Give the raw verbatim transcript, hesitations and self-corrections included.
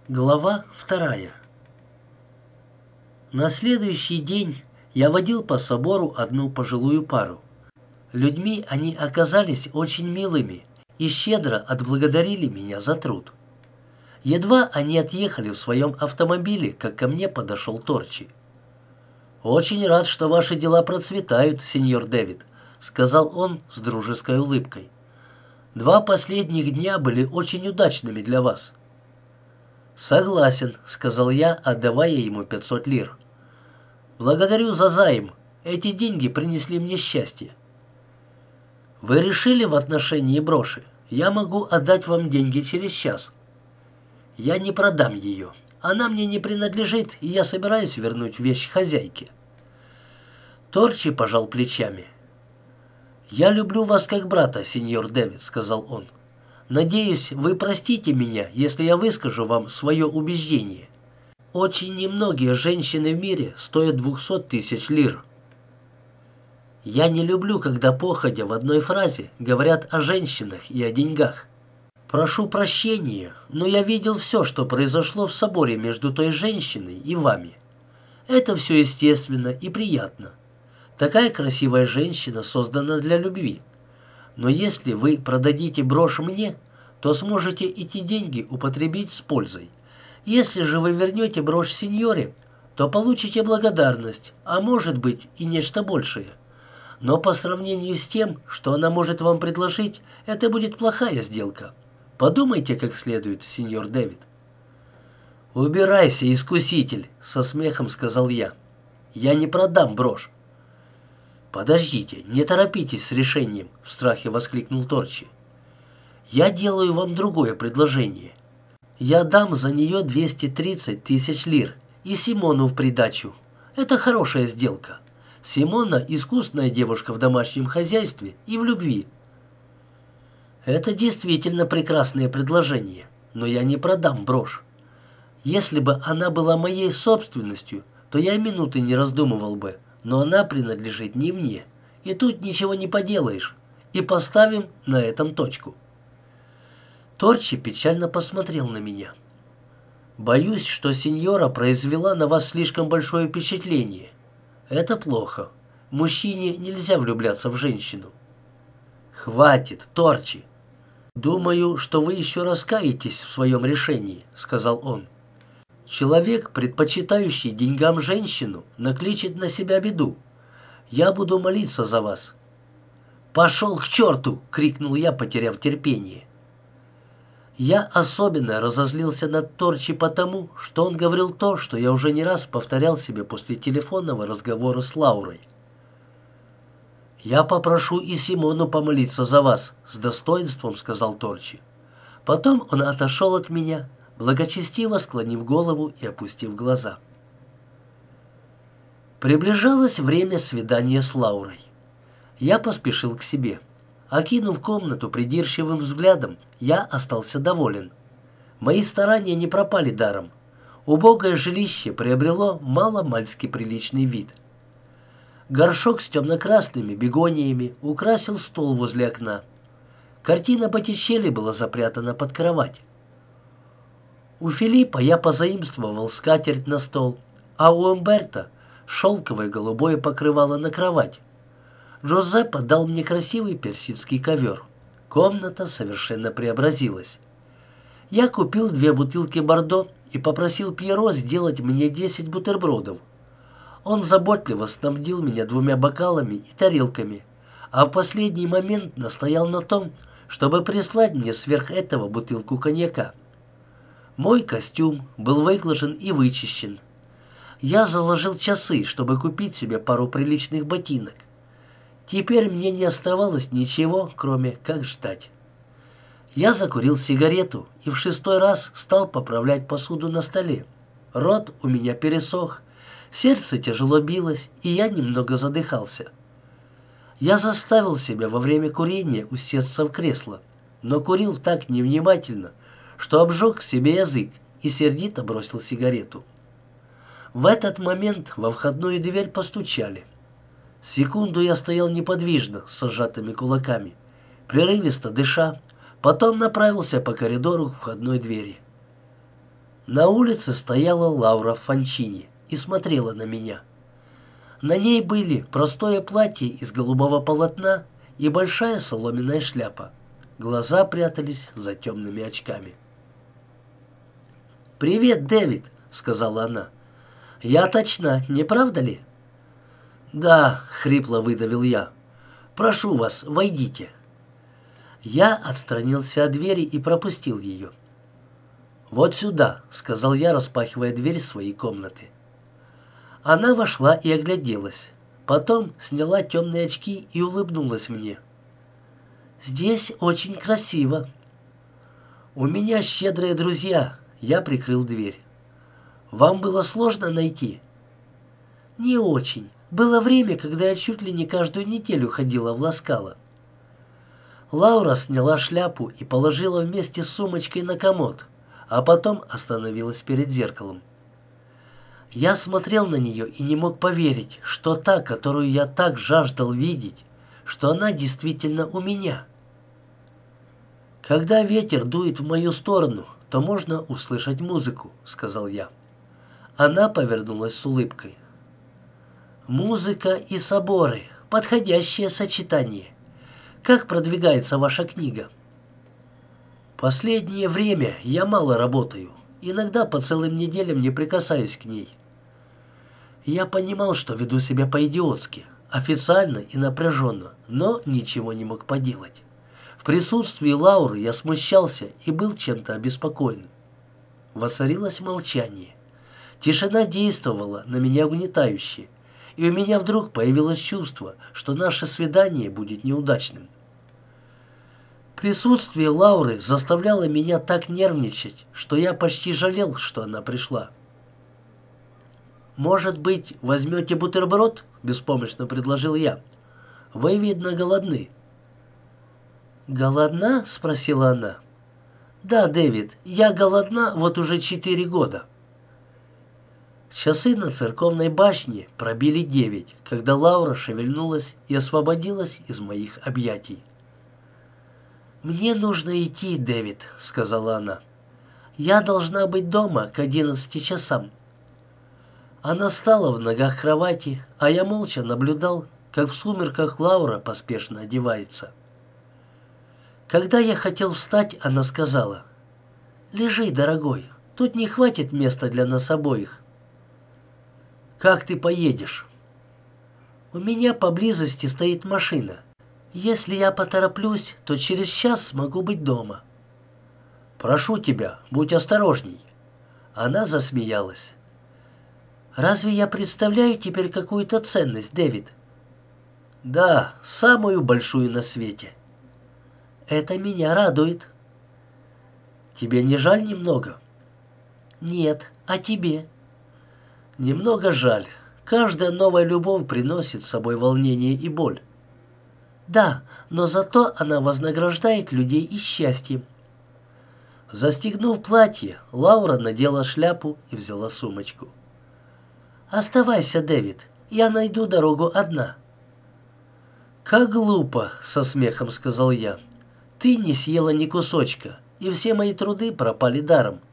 Глава вторая. На следующий день я водил по собору одну пожилую пару. Людьми они оказались очень милыми и щедро отблагодарили меня за труд. Едва они отъехали в своем автомобиле, как ко мне подошел Торчи. «Очень рад, что ваши дела процветают, сеньор Дэвид», — сказал он с дружеской улыбкой. «Два последних дня были очень удачными для вас». «Согласен», — сказал я, отдавая ему пятьсот лир. «Благодарю за займ. Эти деньги принесли мне счастье». «Вы решили в отношении броши? Я могу отдать вам деньги через час». «Я не продам ее. Она мне не принадлежит, и я собираюсь вернуть вещь хозяйке». Торчи пожал плечами. «Я люблю вас как брата, сеньор Дэвид», — сказал он. «Надеюсь, вы простите меня, если я выскажу вам свое убеждение. Очень немногие женщины в мире стоят двухсот тысяч лир». Я не люблю, когда походя в одной фразе говорят о женщинах и о деньгах. Прошу прощения, но я видел все, что произошло в соборе между той женщиной и вами. Это все естественно и приятно. Такая красивая женщина создана для любви. Но если вы продадите брошь мне, то сможете эти деньги употребить с пользой. Если же вы вернете брошь сеньоре, то получите благодарность, а может быть и нечто большее. Но по сравнению с тем, что она может вам предложить, это будет плохая сделка. Подумайте как следует, сеньор Дэвид». «Убирайся, искуситель», — со смехом сказал я. «Я не продам брошь». «Подождите, не торопитесь с решением», — в страхе воскликнул Торчи. «Я делаю вам другое предложение. Я дам за нее двести тридцать тысяч лир и Симону в придачу. Это хорошая сделка. Симона — искусная девушка в домашнем хозяйстве и в любви». «Это действительно прекрасное предложение, но я не продам брошь. Если бы она была моей собственностью, то я минуты не раздумывал бы, но она принадлежит не мне, и тут ничего не поделаешь, и поставим на этом точку». Торчи печально посмотрел на меня. «Боюсь, что сеньора произвела на вас слишком большое впечатление. Это плохо. Мужчине нельзя влюбляться в женщину». «Хватит, Торчи. Думаю, что вы еще раскаетесь в своем решении», — сказал он. «Человек, предпочитающий деньгам женщину, накличет на себя беду. Я буду молиться за вас». «Пошел к черту!» — крикнул я, потеряв терпение. Я особенно разозлился на Торчи потому, что он говорил то, что я уже не раз повторял себе после телефонного разговора с Лаурой. «Я попрошу и Симону помолиться за вас», — с достоинством сказал Торчи. Потом он отошел от меня, благочестиво склонив голову и опустив глаза. Приближалось время свидания с Лаурой. Я поспешил к себе. Окинув комнату придирчивым взглядом, я остался доволен. Мои старания не пропали даром. Убогое жилище приобрело мало-мальски приличный вид. Горшок с темно-красными бегониями украсил стол возле окна. Картина Боттичелли была запрятана под кровать. У Филиппа я позаимствовал скатерть на стол, а у Умберто шелковое голубое покрывало на кровать. Джузеппе дал мне красивый персидский ковер. Комната совершенно преобразилась. Я купил две бутылки бордо и попросил Пьеро сделать мне десять бутербродов. Он заботливо снабдил меня двумя бокалами и тарелками, а в последний момент настоял на том, чтобы прислать мне сверх этого бутылку коньяка. Мой костюм был выглажен и вычищен. Я заложил часы, чтобы купить себе пару приличных ботинок. Теперь мне не оставалось ничего, кроме как ждать. Я закурил сигарету и в шестой раз стал поправлять посуду на столе. Рот у меня пересох, сердце тяжело билось, и я немного задыхался. Я заставил себя во время курения усесться в кресло, но курил так невнимательно, что обжег себе язык и сердито бросил сигарету. В этот момент во входную дверь постучали. Секунду я стоял неподвижно, с сжатыми кулаками, прерывисто дыша, потом направился по коридору к входной двери. На улице стояла Лаура Фончини и смотрела на меня. На ней были простое платье из голубого полотна и большая соломенная шляпа. Глаза прятались за темными очками. «Привет, Дэвид», — сказала она. «Я точна, не правда ли?» «Да», — хрипло выдавил я. «Прошу вас, войдите». Я отстранился от двери и пропустил ее. «Вот сюда», — сказал я, распахивая дверь своей комнаты. Она вошла и огляделась. Потом сняла темные очки и улыбнулась мне. «Здесь очень красиво». «У меня щедрые друзья», — я прикрыл дверь. «Вам было сложно найти?» «Не очень. Было время, когда я чуть ли не каждую неделю ходила в Ласкало». Лаура сняла шляпу и положила вместе с сумочкой на комод, а потом остановилась перед зеркалом. Я смотрел на нее и не мог поверить, что та, которую я так жаждал видеть, что она действительно у меня. «Когда ветер дует в мою сторону, то можно услышать музыку», — сказал я. Она повернулась с улыбкой. «Музыка и соборы — подходящее сочетание. Как продвигается ваша книга?» «Последнее время я мало работаю. Иногда по целым неделям не прикасаюсь к ней». Я понимал, что веду себя по-идиотски, официально и напряженно, но ничего не мог поделать. В присутствии Лауры я смущался и был чем-то обеспокоен. Воцарилось молчание. Тишина действовала на меня угнетающе, и у меня вдруг появилось чувство, что наше свидание будет неудачным. Присутствие Лауры заставляло меня так нервничать, что я почти жалел, что она пришла. «Может быть, возьмете бутерброд?» — беспомощно предложил я. «Вы, видно, голодны». «Голодна?» — спросила она. «Да, Дэвид, я голодна вот уже четыре года». Часы на церковной башне пробили девять, когда Лаура шевельнулась и освободилась из моих объятий. «Мне нужно идти, Дэвид», — сказала она. «Я должна быть дома к одиннадцати часам». Она стала в ногах кровати, а я молча наблюдал, как в сумерках Лаура поспешно одевается. Когда я хотел встать, она сказала: «Лежи, дорогой, тут не хватит места для нас обоих». «Как ты поедешь?» «У меня поблизости стоит машина. Если я потороплюсь, то через час смогу быть дома». «Прошу тебя, будь осторожней». Она засмеялась. «Разве я представляю теперь какую-то ценность, Дэвид?» «Да, самую большую на свете». «Это меня радует». «Тебе не жаль немного?» «Нет, а тебе?» «Немного жаль. Каждая новая любовь приносит с собой волнение и боль». «Да, но зато она вознаграждает людей и счастьем». Застегнув платье, Лаура надела шляпу и взяла сумочку. «Оставайся, Дэвид, я найду дорогу одна». «Как глупо», — со смехом сказал я. «Ты не съела ни кусочка, и все мои труды пропали даром.